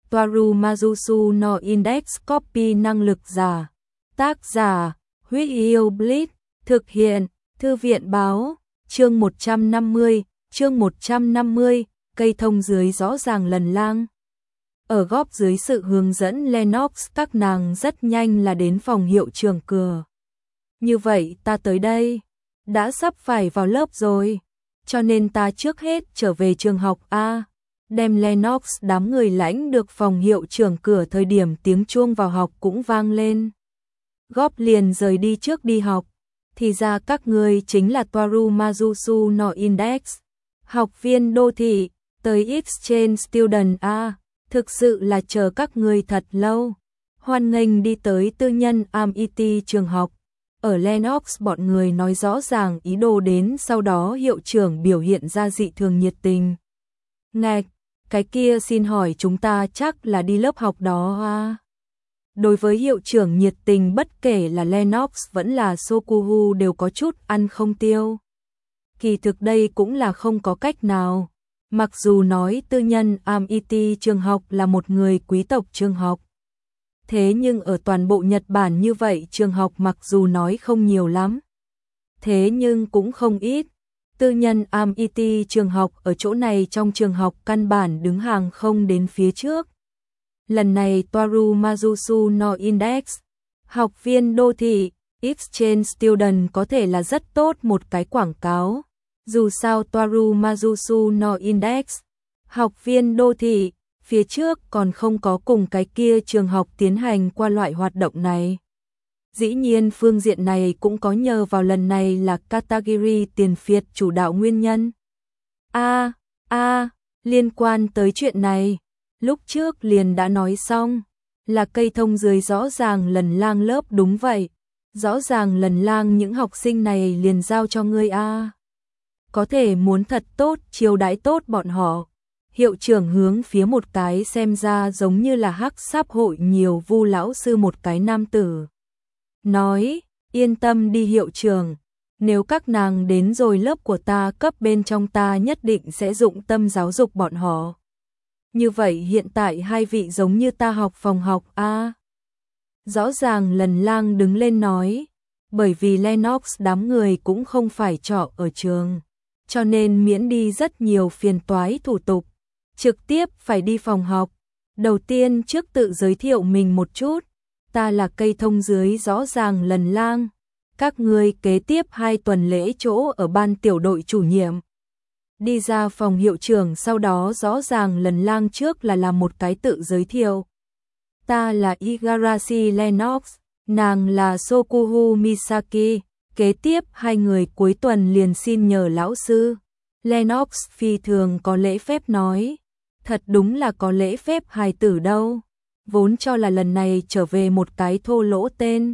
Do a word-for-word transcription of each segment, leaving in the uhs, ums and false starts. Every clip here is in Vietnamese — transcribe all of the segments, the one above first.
Toaru Mazusu no Index Copy năng lực giả. Tác giả, Huyết Yêu Blitz, thực hiện, Thư viện báo, chương một trăm năm mươi, chương một trăm năm mươi, cây thông dưới rõ ràng lần lang. Ở góp dưới sự hướng dẫn Lennox, các nàng rất nhanh là đến phòng hiệu trưởng cửa. Như vậy ta tới đây, đã sắp phải vào lớp rồi, cho nên ta trước hết trở về trường học A. Đem Lennox đám người lãnh được phòng hiệu trưởng cửa thời điểm tiếng chuông vào học cũng vang lên. Góp liền rời đi trước đi học, thì ra các ngươi chính là Toaru Mazusu no Index, học viên đô thị, tới Exchange Student A, thực sự là chờ các ngươi thật lâu. Hoan nghênh đi tới tư nhân a em i tê trường học. Ở Lennox bọn người nói rõ ràng ý đồ đến, sau đó hiệu trưởng biểu hiện ra dị thường nhiệt tình. Ngạch, cái kia xin hỏi chúng ta chắc là đi lớp học đó à? Đối với hiệu trưởng nhiệt tình, bất kể là Lennox vẫn là Sokuhu đều có chút ăn không tiêu. Kỳ thực đây cũng là không có cách nào. Mặc dù nói tư nhân a em i tê trường học là một người quý tộc trường học, thế nhưng ở toàn bộ Nhật Bản như vậy trường học mặc dù nói không nhiều lắm, thế nhưng cũng không ít. Tư nhân a em i tê trường học ở chỗ này trong trường học căn bản đứng hàng không đến phía trước. Lần này Toaru Mazusu no Index, học viên đô thị, Exchange Student có thể là rất tốt một cái quảng cáo. Dù sao Toaru Mazusu no Index, học viên đô thị, phía trước còn không có cùng cái kia trường học tiến hành qua loại hoạt động này. Dĩ nhiên phương diện này cũng có nhờ vào lần này là Katagiri tiền phiệt chủ đạo nguyên nhân. A, a, liên quan tới chuyện này, lúc trước liền đã nói xong, là cây thông dưới rõ ràng lần lang lớp. Đúng vậy, rõ ràng lần lang những học sinh này liền giao cho ngươi a. Có thể muốn thật tốt chiêu đãi tốt bọn họ. Hiệu trưởng hướng phía một cái xem ra giống như là hắc sáp hội nhiều vu lão sư một cái nam tử. Nói, yên tâm đi hiệu trưởng, nếu các nàng đến rồi lớp của ta cấp bên trong ta nhất định sẽ dụng tâm giáo dục bọn họ. Như vậy hiện tại hai vị giống như ta học phòng học A. Rõ ràng lần lang đứng lên nói, bởi vì Lennox đám người cũng không phải trọ ở trường, cho nên miễn đi rất nhiều phiền toái thủ tục, trực tiếp phải đi phòng học. Đầu tiên trước tự giới thiệu mình một chút, ta là cây thông dưới rõ ràng lần lang, các ngươi kế tiếp hai tuần lễ chỗ ở ban tiểu đội chủ nhiệm. Đi ra phòng hiệu trưởng, sau đó rõ ràng lần lang trước là làm một cái tự giới thiệu. Ta là Igarashi Lennox, nàng là Sokuhu Misaki, kế tiếp hai người cuối tuần liền xin nhờ lão sư. Lennox phi thường có lễ phép nói, thật đúng là có lễ phép hài tử đâu, vốn cho là lần này trở về một cái thô lỗ tên.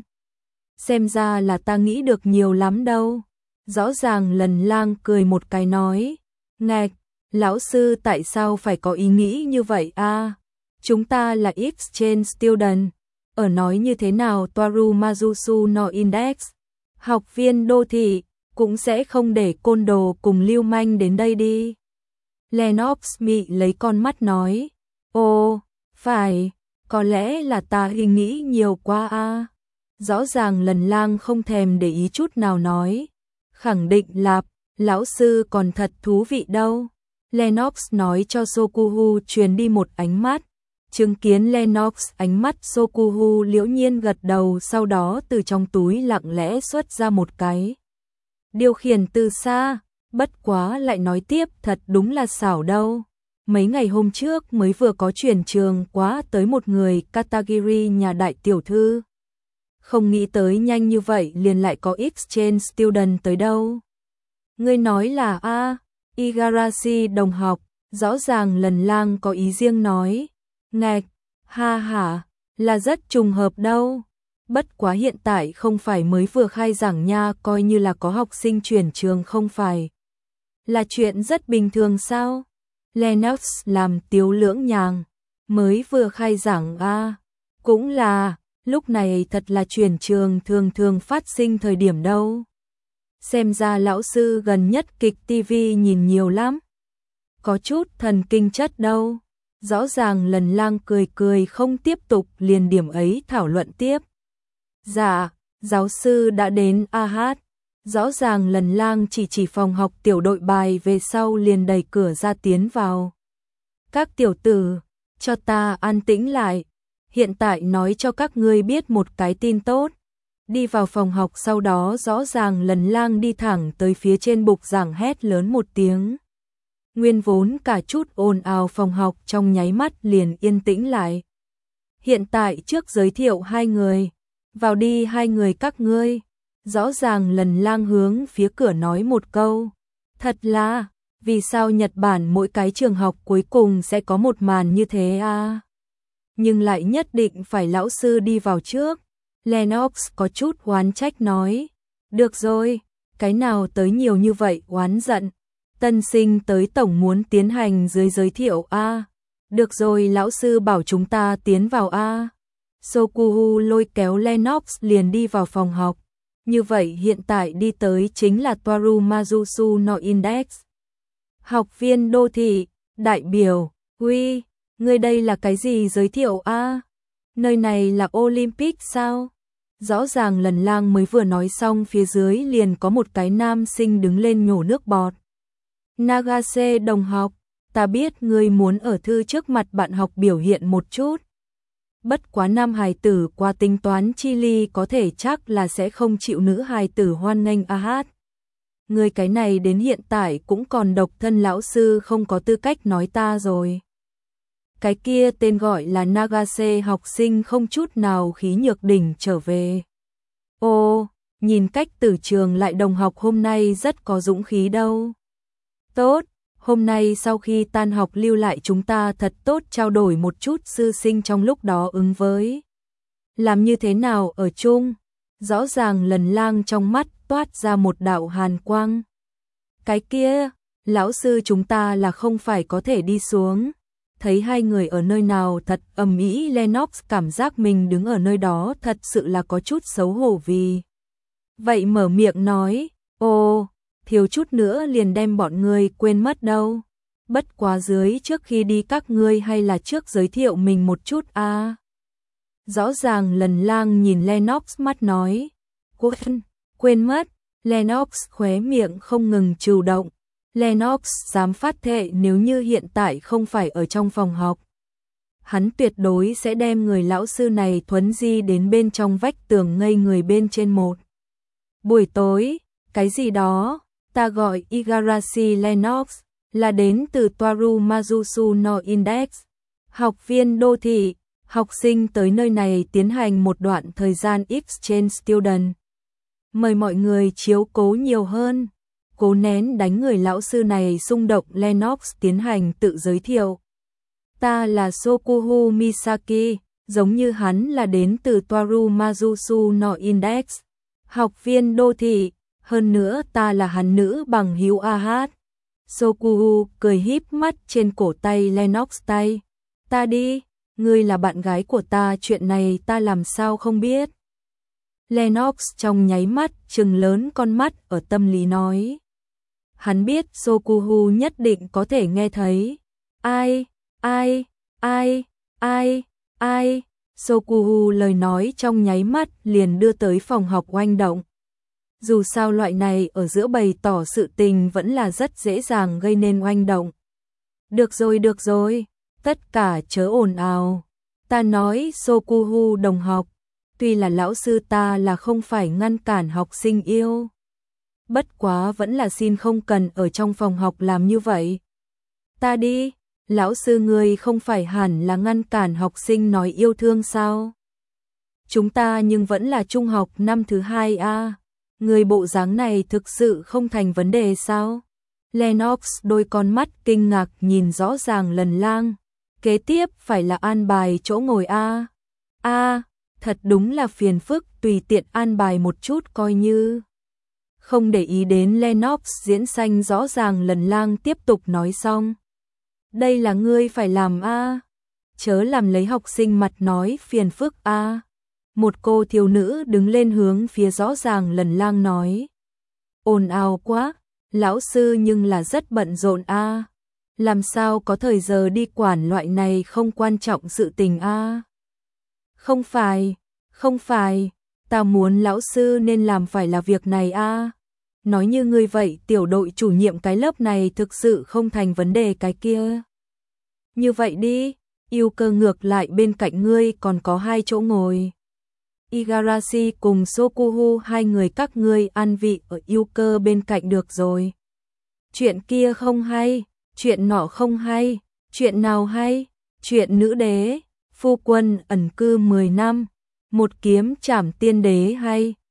Xem ra là ta nghĩ được nhiều lắm đâu. Rõ ràng lần lang cười một cái nói, ngạch, lão sư tại sao phải có ý nghĩ như vậy a? Chúng ta là Exchange Student. Ở nói như thế nào Toaru Mazusu no Index, học viên đô thị, cũng sẽ không để côn đồ cùng lưu manh đến đây đi. Lennox mị lấy con mắt nói, ồ, phải, có lẽ là ta ý nghĩ nhiều quá a. Rõ ràng lần lang không thèm để ý chút nào nói, khẳng định là lão sư còn thật thú vị đâu. Lennox nói cho Sokuhu truyền đi một ánh mắt, chứng kiến Lennox ánh mắt Sokuhu liễu nhiên gật đầu, sau đó từ trong túi lặng lẽ xuất ra một cái điều khiển từ xa, bất quá lại nói tiếp, thật đúng là xảo đâu. Mấy ngày hôm trước mới vừa có chuyển trường quá tới một người Katagiri nhà đại tiểu thư. Không nghĩ tới nhanh như vậy liền lại có Exchange Student tới đâu. Ngươi nói là a, Igarashi đồng học, rõ ràng lần lang có ý riêng nói, ngạch, ha hả, là rất trùng hợp đâu. Bất quá hiện tại không phải mới vừa khai giảng nha, coi như là có học sinh chuyển trường không phải là chuyện rất bình thường sao? Lennox làm tiếu lưỡng nhàng, mới vừa khai giảng a, cũng là, lúc này thật là chuyển trường thường thường phát sinh thời điểm đâu. Xem ra lão sư gần nhất kịch tivi nhìn nhiều lắm, có chút thần kinh chất đâu. Rõ ràng Lần Lang cười cười không tiếp tục liền điểm ấy thảo luận tiếp. Dạ, giáo sư đã đến a hát. Rõ ràng Lần Lang chỉ chỉ phòng học tiểu đội bài về sau liền đẩy cửa ra tiến vào. Các tiểu tử, cho ta an tĩnh lại. Hiện tại nói cho các ngươi biết một cái tin tốt. Đi vào phòng học sau đó rõ ràng Lần Lang đi thẳng tới phía trên bục giảng hét lớn một tiếng. Nguyên vốn cả chút ồn ào phòng học trong nháy mắt liền yên tĩnh lại. Hiện tại trước giới thiệu hai người. Vào đi hai người các ngươi. Rõ ràng Lần Lang hướng phía cửa nói một câu. Thật là, vì sao Nhật Bản mỗi cái trường học cuối cùng sẽ có một màn như thế à? Nhưng lại nhất định phải lão sư đi vào trước. Lennox có chút oán trách nói. Được rồi, cái nào tới nhiều như vậy oán giận. Tân sinh tới tổng muốn tiến hành dưới giới thiệu a. À? Được rồi, lão sư bảo chúng ta tiến vào a. À? Sokuhu lôi kéo Lennox liền đi vào phòng học. Như vậy hiện tại đi tới chính là Toaru Mazusu no Index. Học viên đô thị, đại biểu, uy, người đây là cái gì giới thiệu a? À? Nơi này là Olympic sao? Rõ ràng Lần Lang mới vừa nói xong phía dưới liền có một cái nam sinh đứng lên nhổ nước bọt. Nagase đồng học, ta biết ngươi muốn ở thư trước mặt bạn học biểu hiện một chút. Bất quá nam hài tử qua tính toán chi ly có thể chắc là sẽ không chịu nữ hài tử hoan nghênh a hát. Người cái này đến hiện tại cũng còn độc thân, lão sư không có tư cách nói ta rồi. Cái kia tên gọi là Nagase học sinh không chút nào khí nhược đỉnh trở về. Ô, nhìn cách từ trường lại đồng học hôm nay rất có dũng khí đâu. Tốt, hôm nay sau khi tan học lưu lại chúng ta thật tốt trao đổi một chút sư sinh trong lúc đó ứng với. Làm như thế nào ở chung? Rõ ràng Lần Lang trong mắt toát ra một đạo hàn quang. Cái kia, lão sư chúng ta là không phải có thể đi xuống. Thấy hai người ở nơi nào thật ầm ĩ, Lennox cảm giác mình đứng ở nơi đó thật sự là có chút xấu hổ vì. Vậy mở miệng nói, ô, thiếu chút nữa liền đem bọn ngươi quên mất đâu. Bất quá dưới trước khi đi các ngươi hay là trước giới thiệu mình một chút a. À. Rõ ràng Lần Lang nhìn Lennox mắt nói, quên, quên mất. Lennox khóe miệng không ngừng trừ động. Lennox dám phát thệ nếu như hiện tại không phải ở trong phòng học, hắn tuyệt đối sẽ đem người lão sư này thuấn di đến bên trong vách tường ngây người bên trên một. Buổi tối, cái gì đó, ta gọi Igarashi Lennox, là đến từ Toaru Mazusu no Index. Học viên đô thị, học sinh tới nơi này tiến hành một đoạn thời gian exchange student. Mời mọi người chiếu cố nhiều hơn. Cố nén đánh người lão sư này xung động, Lennox tiến hành tự giới thiệu. Ta là Sokuhu Misaki, giống như hắn là đến từ Toaru Mazusu no Index. Học viên đô thị, hơn nữa ta là hắn nữ bằng hữu a hát. Sokuhu cười híp mắt trên cổ tay Lennox tay. Ta đi, ngươi là bạn gái của ta, chuyện này ta làm sao không biết. Lennox trong nháy mắt trừng lớn con mắt ở tâm lý nói. Hắn biết Sokuhu nhất định có thể nghe thấy. Ai, ai, ai, ai, ai. Sokuhu lời nói trong nháy mắt liền đưa tới phòng học oanh động. Dù sao loại này ở giữa bày tỏ sự tình vẫn là rất dễ dàng gây nên oanh động. Được rồi, được rồi, tất cả chớ ồn ào. Ta nói Sokuhu đồng học, tuy là lão sư ta là không phải ngăn cản học sinh yêu. Bất quá vẫn là xin không cần ở trong phòng học làm như vậy. Ta đi, lão sư ngươi không phải hẳn là ngăn cản học sinh nói yêu thương sao? Chúng ta nhưng vẫn là trung học năm thứ hai a. À. Người bộ dáng này thực sự không thành vấn đề sao? Lennox đôi con mắt kinh ngạc nhìn rõ ràng Lần Lang. Kế tiếp phải là an bài chỗ ngồi a. À. A, à, thật đúng là phiền phức, tùy tiện an bài một chút coi như. Không để ý đến Lennox diễn sanh, rõ ràng Lần Lang tiếp tục nói xong. Đây là ngươi phải làm a, à. Chớ làm lấy học sinh mặt nói phiền phức a. À. Một cô thiếu nữ đứng lên hướng phía rõ ràng Lần Lang nói. Ồn ào quá, lão sư nhưng là rất bận rộn a. À. làm sao có thời giờ đi quản loại này không quan trọng sự tình a. Không phải, không phải, ta muốn lão sư nên làm phải là việc này a. Nói như ngươi vậy, tiểu đội chủ nhiệm cái lớp này thực sự không thành vấn đề cái kia. Như vậy đi, yêu cơ ngược lại bên cạnh ngươi còn có hai chỗ ngồi. Igarashi cùng Sokuhu hai người các ngươi ăn vị ở yêu cơ bên cạnh được rồi. Chuyện kia không hay, chuyện nọ không hay, chuyện nào hay, chuyện nữ đế, phu quân ẩn cư mười năm, một kiếm trảm tiên đế hay,